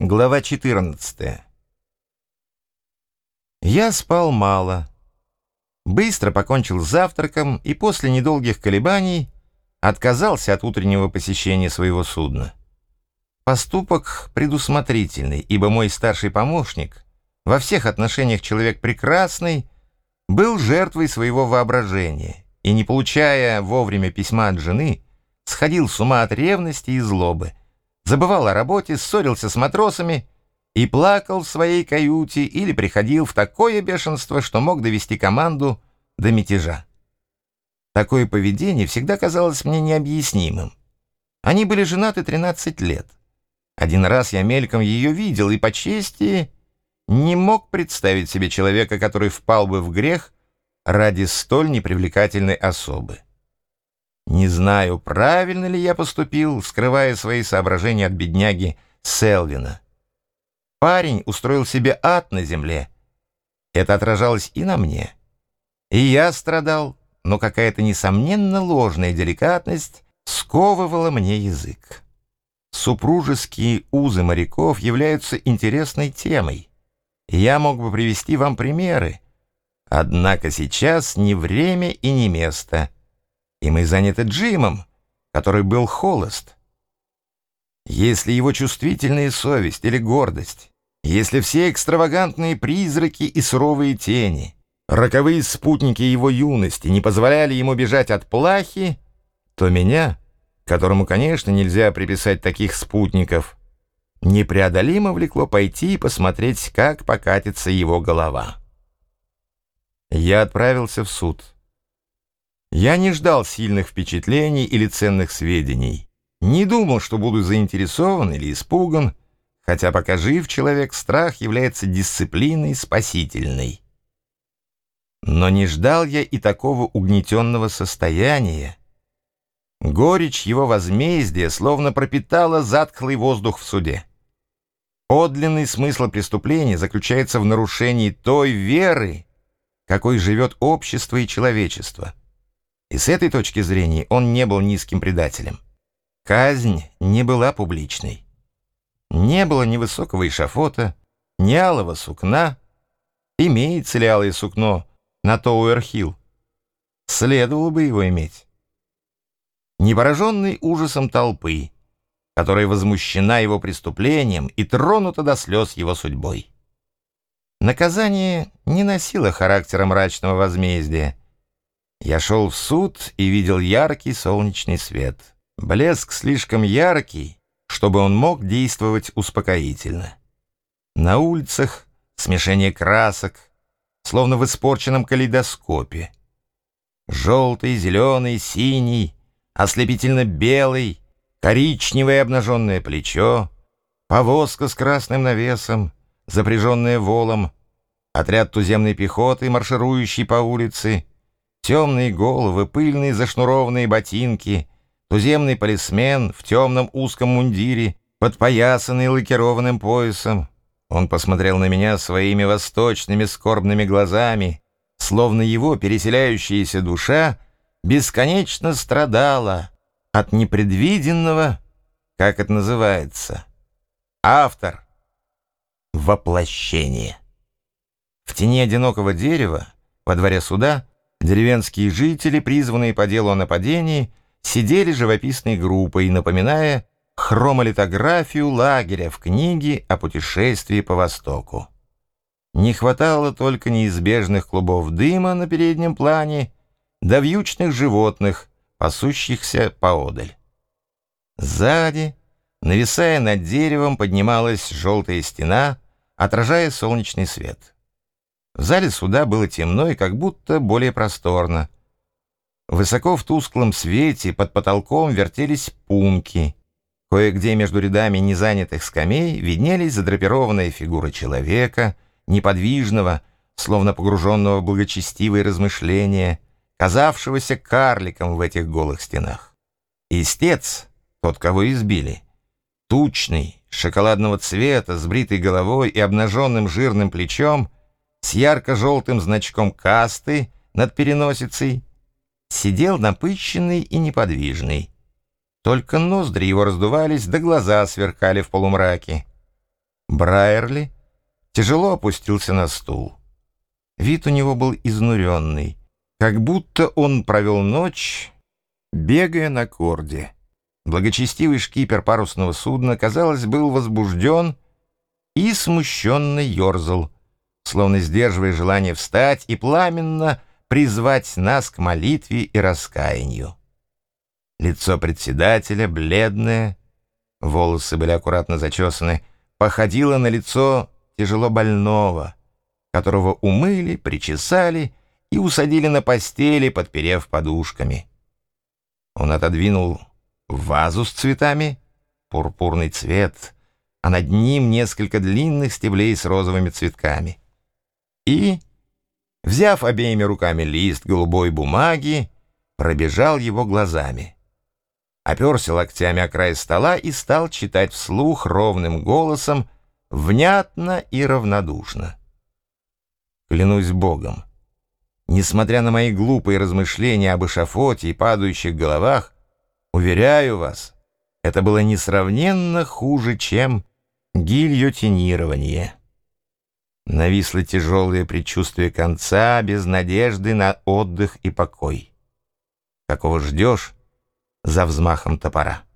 Глава 14. Я спал мало. Быстро покончил с завтраком и после недолгих колебаний отказался от утреннего посещения своего судна. Поступок предусмотрительный, ибо мой старший помощник, во всех отношениях человек прекрасный, был жертвой своего воображения и, не получая вовремя письма от жены, сходил с ума от ревности и злобы, забывал о работе, ссорился с матросами и плакал в своей каюте или приходил в такое бешенство, что мог довести команду до мятежа. Такое поведение всегда казалось мне необъяснимым. Они были женаты 13 лет. Один раз я мельком ее видел и, по чести, не мог представить себе человека, который впал бы в грех ради столь непривлекательной особы. Не знаю, правильно ли я поступил, скрывая свои соображения от бедняги Селвина. Парень устроил себе ад на земле. Это отражалось и на мне. И я страдал, но какая-то несомненно ложная деликатность сковывала мне язык. Супружеские узы моряков являются интересной темой. Я мог бы привести вам примеры. Однако сейчас не время и не место. И мы заняты Джимом, который был холост. Если его чувствительная совесть или гордость, если все экстравагантные призраки и суровые тени, роковые спутники его юности не позволяли ему бежать от плахи, то меня, которому, конечно, нельзя приписать таких спутников, непреодолимо влекло пойти и посмотреть, как покатится его голова. Я отправился в суд. Я не ждал сильных впечатлений или ценных сведений, не думал, что буду заинтересован или испуган, хотя пока жив человек, страх является дисциплиной спасительной. Но не ждал я и такого угнетенного состояния. Горечь его возмездия словно пропитала затхлый воздух в суде. Подлинный смысл преступления заключается в нарушении той веры, какой живет общество и человечество. И с этой точки зрения он не был низким предателем. Казнь не была публичной. Не было ни высокого эшафота, ни алого сукна. Имеется ли алое сукно на Тоуэр-Хилл? Следовало бы его иметь. Не пораженный ужасом толпы, которая возмущена его преступлением и тронута до слез его судьбой. Наказание не носило характера мрачного возмездия. Я шел в суд и видел яркий солнечный свет. Блеск слишком яркий, чтобы он мог действовать успокоительно. На улицах смешение красок, словно в испорченном калейдоскопе. Желтый, зеленый, синий, ослепительно-белый, коричневое обнаженное плечо, повозка с красным навесом, запряженная волом, отряд туземной пехоты, марширующий по улице, темные головы, пыльные зашнурованные ботинки, туземный полисмен в темном узком мундире, подпоясанный лакированным поясом. Он посмотрел на меня своими восточными скорбными глазами, словно его переселяющаяся душа бесконечно страдала от непредвиденного, как это называется, автор, воплощение. В тени одинокого дерева во дворе суда деревенские жители, призванные по делу о нападении, сидели живописной группой, напоминая хромолитографию лагеря в книге о путешествии по Востоку. Не хватало только неизбежных клубов дыма на переднем плане, да вьючных животных, пасущихся поодаль. Сзади, нависая над деревом, поднималась желтая стена, отражая солнечный свет. В зале суда было темно и как будто более просторно. Высоко в тусклом свете под потолком вертелись пунки. Кое-где между рядами незанятых скамей виднелись задрапированная фигура человека, неподвижного, словно погруженного в благочестивые размышления, казавшегося карликом в этих голых стенах. Истец, тот, кого избили, тучный, шоколадного цвета, с бритой головой и обнаженным жирным плечом, с ярко-желтым значком касты над переносицей, сидел напыщенный и неподвижный. Только ноздри его раздувались, да глаза сверкали в полумраке. Брайерли тяжело опустился на стул. Вид у него был изнуренный, как будто он провел ночь, бегая на корде. Благочестивый шкипер парусного судна, казалось, был возбужден и смущенно ерзал, словно сдерживая желание встать и пламенно призвать нас к молитве и раскаянию. Лицо председателя, бледное, волосы были аккуратно зачесаны, походило на лицо тяжело больного, которого умыли, причесали и усадили на постели, подперев подушками. Он отодвинул вазу с цветами, пурпурный цвет, а над ним несколько длинных стеблей с розовыми цветками. И, взяв обеими руками лист голубой бумаги, пробежал его глазами. Оперся локтями о край стола и стал читать вслух ровным голосом, внятно и равнодушно. Клянусь Богом, несмотря на мои глупые размышления об эшафоте и падающих головах, уверяю вас, это было несравненно хуже, чем гильотинирование. Нависло тяжелое предчувствие конца без надежды на отдых и покой, какого ждешь за взмахом топора.